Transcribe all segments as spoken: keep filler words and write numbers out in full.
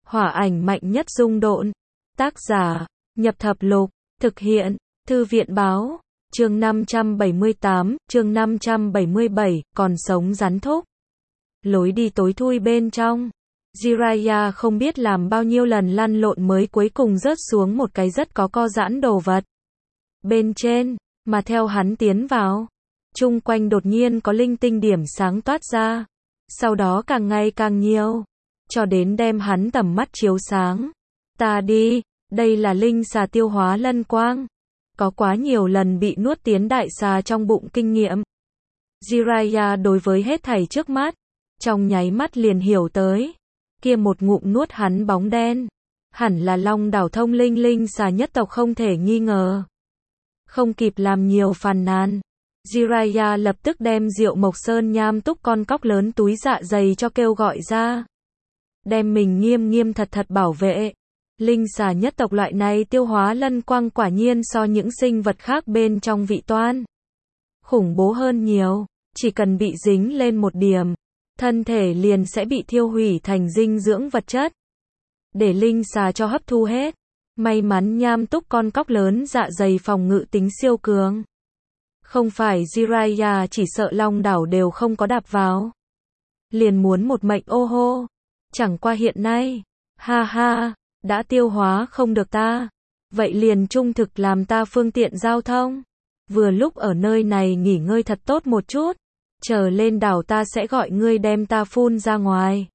Hỏa ảnh mạnh nhất dung độn. Tác giả, Nhập Thập Lục, thực hiện, Thư viện Báo, chương năm trăm bảy mươi tám, chương năm trăm bảy mươi bảy, còn sống rắn thúc. Lối đi tối thui bên trong. Jiraiya không biết làm bao nhiêu lần lăn lộn mới cuối cùng rớt xuống một cái rất có co giãn đồ vật. Bên trên, mà theo hắn tiến vào, chung quanh đột nhiên có linh tinh điểm sáng toát ra. Sau đó càng ngày càng nhiều, cho đến đem hắn tầm mắt chiếu sáng. Ta đi, đây là linh xà tiêu hóa lân quang. Có quá nhiều lần bị nuốt tiến đại xà trong bụng kinh nghiệm. Jiraiya đối với hết thảy trước mắt, trong nháy mắt liền hiểu tới. Kia một ngụm nuốt hắn bóng đen, hẳn là Long đảo thông linh linh xà nhất tộc không thể nghi ngờ. Không kịp làm nhiều phàn nàn, Jiraiya lập tức đem Diệu Mộc Sơn nham túc con cóc lớn túi dạ dày cho kêu gọi ra. Đem mình nghiêm nghiêm thật thật bảo vệ. Linh xà nhất tộc loại này tiêu hóa lân quang quả nhiên so những sinh vật khác bên trong vị toan khủng bố hơn nhiều, chỉ cần bị dính lên một điểm, thân thể liền sẽ bị thiêu hủy thành dinh dưỡng vật chất. Để linh xà cho hấp thu hết. May mắn nham túc con cóc lớn dạ dày phòng ngự tính siêu cường. Không phải Jiraiya chỉ sợ Long đảo đều không có đạp vào. Liền muốn một mệnh ô hô. Chẳng qua hiện nay, ha ha, đã tiêu hóa không được ta. Vậy liền trung thực làm ta phương tiện giao thông. Vừa lúc ở nơi này nghỉ ngơi thật tốt một chút. Chờ lên đảo ta sẽ gọi ngươi đem ta phun ra ngoài.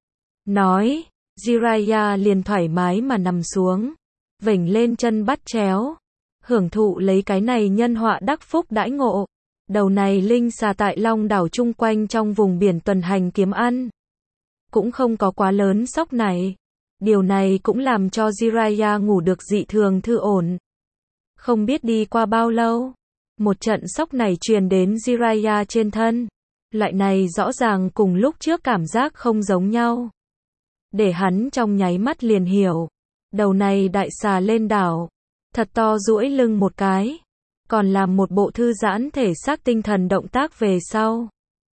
Nói, Jiraiya liền thoải mái mà nằm xuống. Vểnh lên chân bắt chéo. Hưởng thụ lấy cái này nhân họa đắc phúc đãi ngộ. Đầu này linh xà tại Long đảo chung quanh trong vùng biển tuần hành kiếm ăn. Cũng không có quá lớn sốc này. Điều này cũng làm cho Jiraiya ngủ được dị thường thư ổn. Không biết đi qua bao lâu, một trận sốc này truyền đến Jiraiya trên thân. Loại này rõ ràng cùng lúc trước cảm giác không giống nhau. Để hắn trong nháy mắt liền hiểu. Đầu này đại xà lên đảo. Thật to duỗi lưng một cái. Còn làm một bộ thư giãn thể xác tinh thần động tác về sau.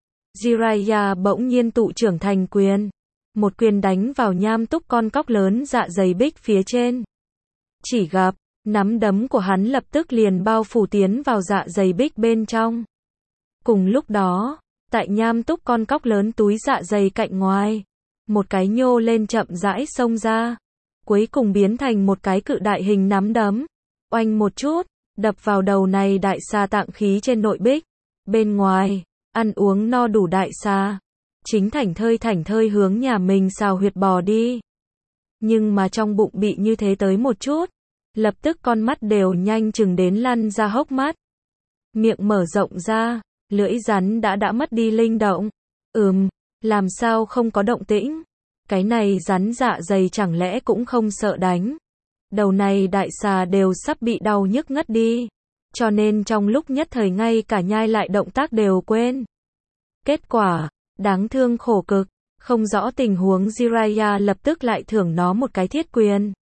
Jiraiya bỗng nhiên tụ trưởng thành quyền. Một quyền đánh vào nham túc con cóc lớn dạ dày bích phía trên. Chỉ gặp, nắm đấm của hắn lập tức liền bao phủ tiến vào dạ dày bích bên trong. Cùng lúc đó, tại nham túc con cóc lớn túi dạ dày cạnh ngoài, một cái nhô lên chậm rãi xông ra. Cuối cùng biến thành một cái cự đại hình nắm đấm. Oanh một chút, đập vào đầu này đại xà tạng khí trên nội bích. Bên ngoài, ăn uống no đủ đại xà. Chính thảnh thơi thảnh thơi hướng nhà mình xào huyệt bò đi. Nhưng mà trong bụng bị như thế tới một chút. Lập tức con mắt đều nhanh chừng đến lăn ra hốc mắt. Miệng mở rộng ra, lưỡi rắn đã đã mất đi linh động. Ừm, làm sao không có động tĩnh? Cái này rắn dạ dày chẳng lẽ cũng không sợ đánh. Đầu này đại xà đều sắp bị đau nhức ngất đi. Cho nên trong lúc nhất thời ngay cả nhai lại động tác đều quên. Kết quả, đáng thương khổ cực, không rõ tình huống Jiraiya lập tức lại thưởng nó một cái thiết quyền.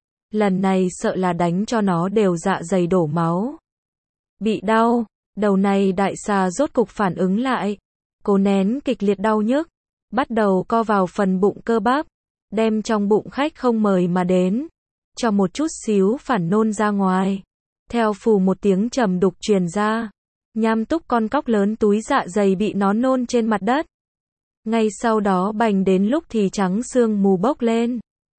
Lần này sợ là đánh cho nó đều dạ dày đổ máu. Bị đau, đầu này đại xà rốt cục phản ứng lại. Cố nén kịch liệt đau nhức. Bắt đầu co vào phần bụng cơ bắp, đem trong bụng khách không mời mà đến, cho một chút xíu phản nôn ra ngoài. Theo phù một tiếng trầm đục truyền ra, nham túc con cóc lớn túi dạ dày bị nó nôn trên mặt đất. Ngay sau đó bành đến lúc thì trắng sương mù bốc lên.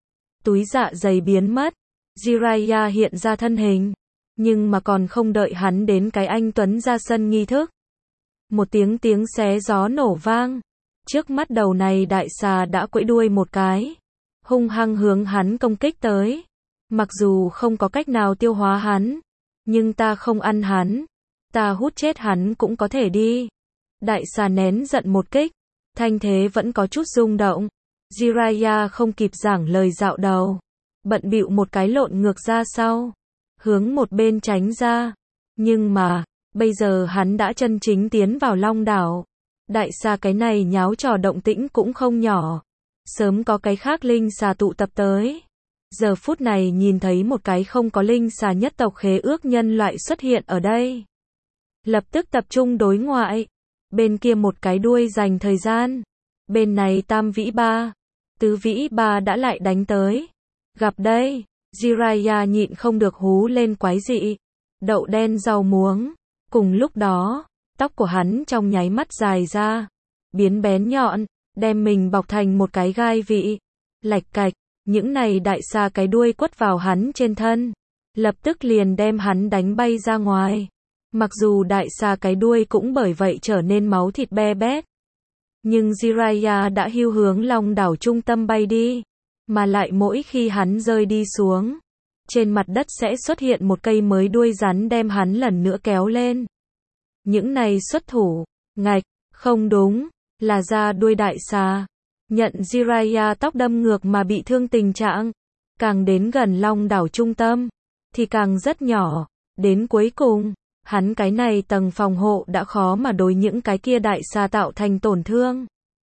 Túi dạ dày biến mất, Jiraiya hiện ra thân hình, nhưng mà còn không đợi hắn đến cái anh tuấn ra sân nghi thức. Một tiếng tiếng xé gió nổ vang. Trước mắt đầu này đại xà đã quẫy đuôi một cái, hung hăng hướng hắn công kích tới. Mặc dù không có cách nào tiêu hóa hắn, nhưng ta không ăn hắn, ta hút chết hắn cũng có thể đi. Đại xà nén giận một kích, thanh thế vẫn có chút rung động. Jiraiya không kịp giảng lời dạo đầu, bận bịu một cái lộn ngược ra sau, hướng một bên tránh ra. Nhưng mà, bây giờ hắn đã chân chính tiến vào Long đảo. Đại xà cái này nháo trò động tĩnh cũng không nhỏ. Sớm có cái khác linh xà tụ tập tới. Giờ phút này nhìn thấy một cái không có linh xà nhất tộc khế ước nhân loại xuất hiện ở đây. Lập tức tập trung đối ngoại. Bên kia một cái đuôi dành thời gian. Bên này tam vĩ ba. Tứ vĩ ba đã lại đánh tới. Gặp đây, Jiraiya nhịn không được hú lên quái dị. Đậu đen rau muống. Cùng lúc đó, tóc của hắn trong nháy mắt dài ra, biến bén nhọn, đem mình bọc thành một cái gai vị. Lạch cạch, những này đại xà cái đuôi quất vào hắn trên thân, lập tức liền đem hắn đánh bay ra ngoài. Mặc dù đại xà cái đuôi cũng bởi vậy trở nên máu thịt be bét, nhưng Jiraiya đã hưu hướng Long đảo trung tâm bay đi, mà lại mỗi khi hắn rơi đi xuống, trên mặt đất sẽ xuất hiện một cây mới đuôi rắn đem hắn lần nữa kéo lên. Những này xuất thủ, ngạch, không đúng, là ra đuôi đại xà. Nhận Jiraiya tóc đâm ngược mà bị thương tình trạng, càng đến gần Long đảo trung tâm, thì càng rất nhỏ, đến cuối cùng, hắn cái này tầng phòng hộ đã khó mà đối những cái kia đại xà tạo thành tổn thương.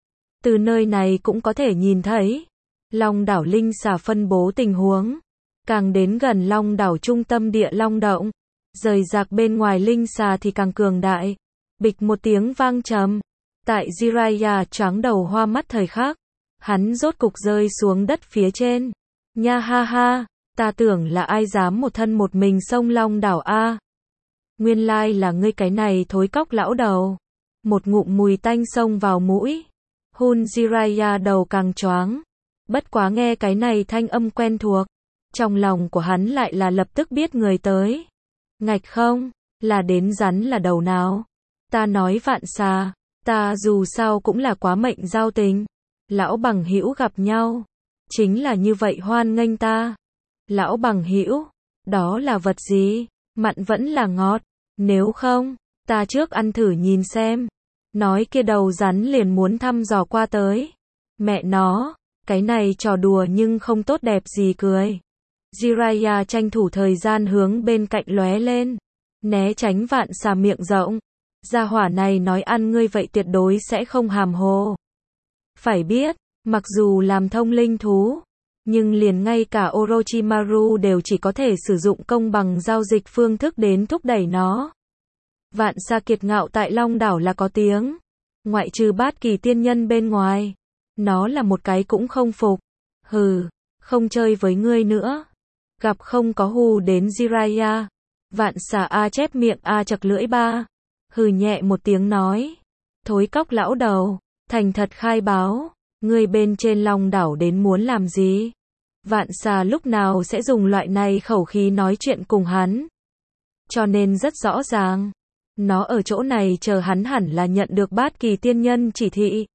Từ nơi này cũng có thể nhìn thấy, Long đảo linh xà phân bố tình huống, càng đến gần Long đảo trung tâm địa long động, rời rạc bên ngoài linh xà thì càng cường đại. Bịch một tiếng vang trầm, tại Jiraiya choáng đầu hoa mắt thời khắc, hắn rốt cục rơi xuống đất phía trên. Nha ha ha, ta tưởng là ai dám một thân một mình xông Long đảo a. Nguyên lai là ngươi cái này thối cóc lão đầu. Một ngụm mùi tanh xông vào mũi. Hun Jiraiya đầu càng choáng. Bất quá nghe cái này thanh âm quen thuộc, trong lòng của hắn lại là lập tức biết người tới. Ngạch không, là đến rắn là đầu nào. Ta nói vạn xà, ta dù sao cũng là quá mệnh giao tình. Lão bằng hữu gặp nhau, chính là như vậy hoan nghênh ta. Lão bằng hữu, đó là vật gì? Mặn vẫn là ngọt, nếu không, ta trước ăn thử nhìn xem. Nói kia đầu rắn liền muốn thăm dò qua tới. Mẹ nó, cái này trò đùa nhưng không tốt đẹp gì cười. Jiraiya tranh thủ thời gian hướng bên cạnh lóe lên, né tránh vạn xà miệng rộng. Gia hỏa này nói ăn ngươi vậy tuyệt đối sẽ không hàm hồ. Phải biết, mặc dù làm thông linh thú, nhưng liền ngay cả Orochimaru đều chỉ có thể sử dụng công bằng giao dịch phương thức đến thúc đẩy nó. Vạn xà kiệt ngạo tại Long đảo là có tiếng, ngoại trừ bát kỳ tiên nhân bên ngoài, nó là một cái cũng không phục. Hừ, không chơi với ngươi nữa. Gặp không có hù đến Jiraiya, vạn xà a chép miệng a chật lưỡi ba, hừ nhẹ một tiếng nói, thối cóc lão đầu, thành thật khai báo, ngươi bên trên Long đảo đến muốn làm gì? Vạn xà lúc nào sẽ dùng loại này khẩu khí nói chuyện cùng hắn, cho nên rất rõ ràng, nó ở chỗ này chờ hắn hẳn là nhận được bát kỳ tiên nhân chỉ thị.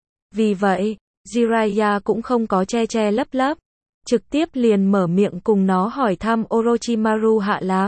Vì vậy, Jiraiya cũng không có che che lấp lấp, trực tiếp liền mở miệng cùng nó hỏi thăm Orochimaru hạ lạc.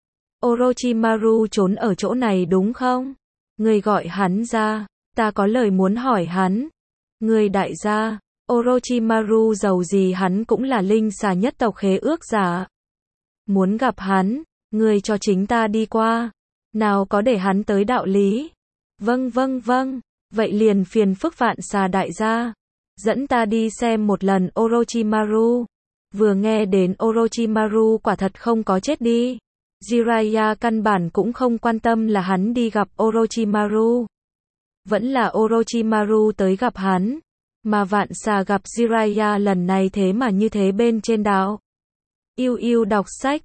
Orochimaru trốn ở chỗ này đúng không? Người gọi hắn ra, ta có lời muốn hỏi hắn. Người đại gia, Orochimaru giàu gì hắn cũng là linh xà nhất tộc khế ước giả. Muốn gặp hắn, người cho chính ta đi qua. Nào có để hắn tới đạo lý. Vâng vâng vâng, vậy liền phiền phức vạn xà đại gia. Dẫn ta đi xem một lần Orochimaru. Vừa nghe đến Orochimaru quả thật không có chết đi. Jiraiya căn bản cũng không quan tâm là hắn đi gặp Orochimaru, vẫn là Orochimaru tới gặp hắn, mà vạn xà gặp Jiraiya lần này thế mà như thế bên trên đảo. Yêu yêu đọc sách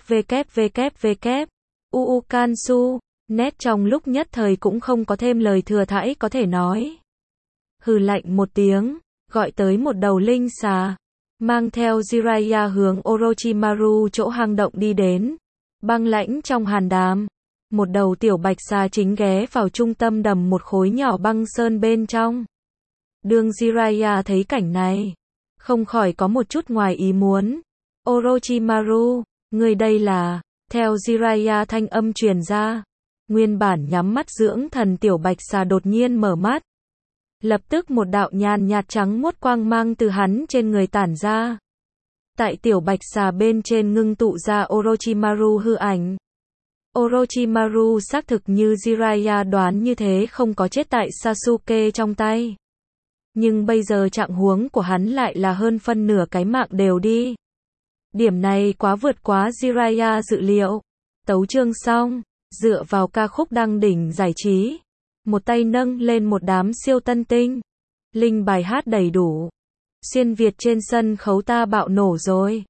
www. Uukansu, net trong lúc nhất thời cũng không có thêm lời thừa thãi có thể nói. Hừ lạnh một tiếng, gọi tới một đầu linh xà, mang theo Jiraiya hướng Orochimaru chỗ hang động đi đến. Băng lãnh trong hàn đàm, một đầu tiểu bạch xà chính ghé vào trung tâm đầm một khối nhỏ băng sơn bên trong. Đương Jiraiya thấy cảnh này, không khỏi có một chút ngoài ý muốn. Orochimaru, người đây là, theo Jiraiya thanh âm truyền ra, nguyên bản nhắm mắt dưỡng thần tiểu bạch xà đột nhiên mở mắt. Lập tức một đạo nhàn nhạt trắng muốt quang mang từ hắn trên người tản ra. Tại tiểu bạch xà bên trên ngưng tụ ra Orochimaru hư ảnh. Orochimaru xác thực như Jiraiya đoán như thế không có chết tại Sasuke trong tay. Nhưng bây giờ trạng huống của hắn lại là hơn phân nửa cái mạng đều đi. Điểm này quá vượt quá Jiraiya dự liệu. Tấu chương xong, dựa vào ca khúc đăng đỉnh giải trí. Một tay nâng lên một đám siêu tân tinh. Linh bài hát đầy đủ. Xuyên Việt trên sân khấu ta bạo nổ rồi.